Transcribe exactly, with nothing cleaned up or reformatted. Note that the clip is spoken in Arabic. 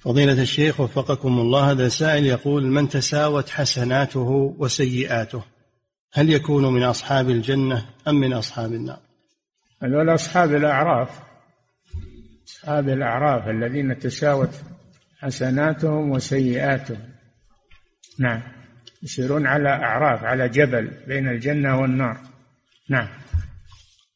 فضيلة الشيخ وفقكم الله، هذا سائل يقول: من تساوت حسناته وسيئاته هل يكون من أصحاب الجنة أم من أصحاب النار؟ هذول أصحاب الأعراف، أصحاب الأعراف الذين تساوت حسناتهم وسيئاتهم. نعم، يسيرون على أعراف، على جبل بين الجنة والنار. نعم.